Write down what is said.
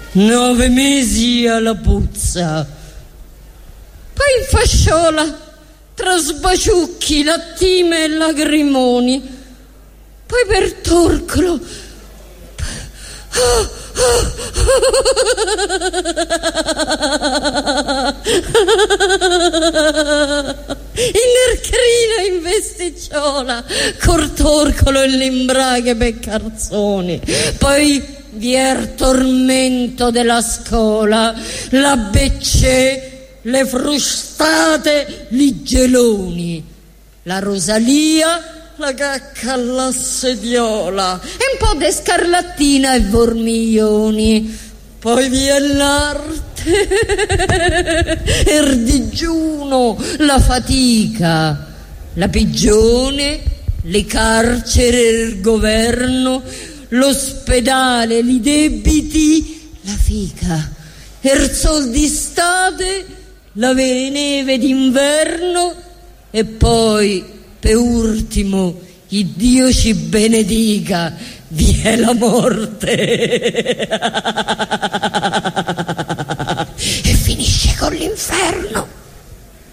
9 mesi alla puzza, poi in fasciola tra sbaciucchi, lattime e lagrimoni, poi per Torcolo in Ercrina in vesticciola, Cortorcolo e l'imbraghe per Carzoni, poi vi è il tormento della scuola, la Beccè, le frustate, li geloni, la Rosalia, la cacca alla sediola e un po' di scarlattina e vormiglioni, poi vi è l'arte, il digiuno, la fatica, la pigione, le carceri, il governo, l'ospedale, i debiti, la fica, il sol d'estate, la neve d'inverno e poi, per ultimo, il Dio ci benedica, vi è la morte.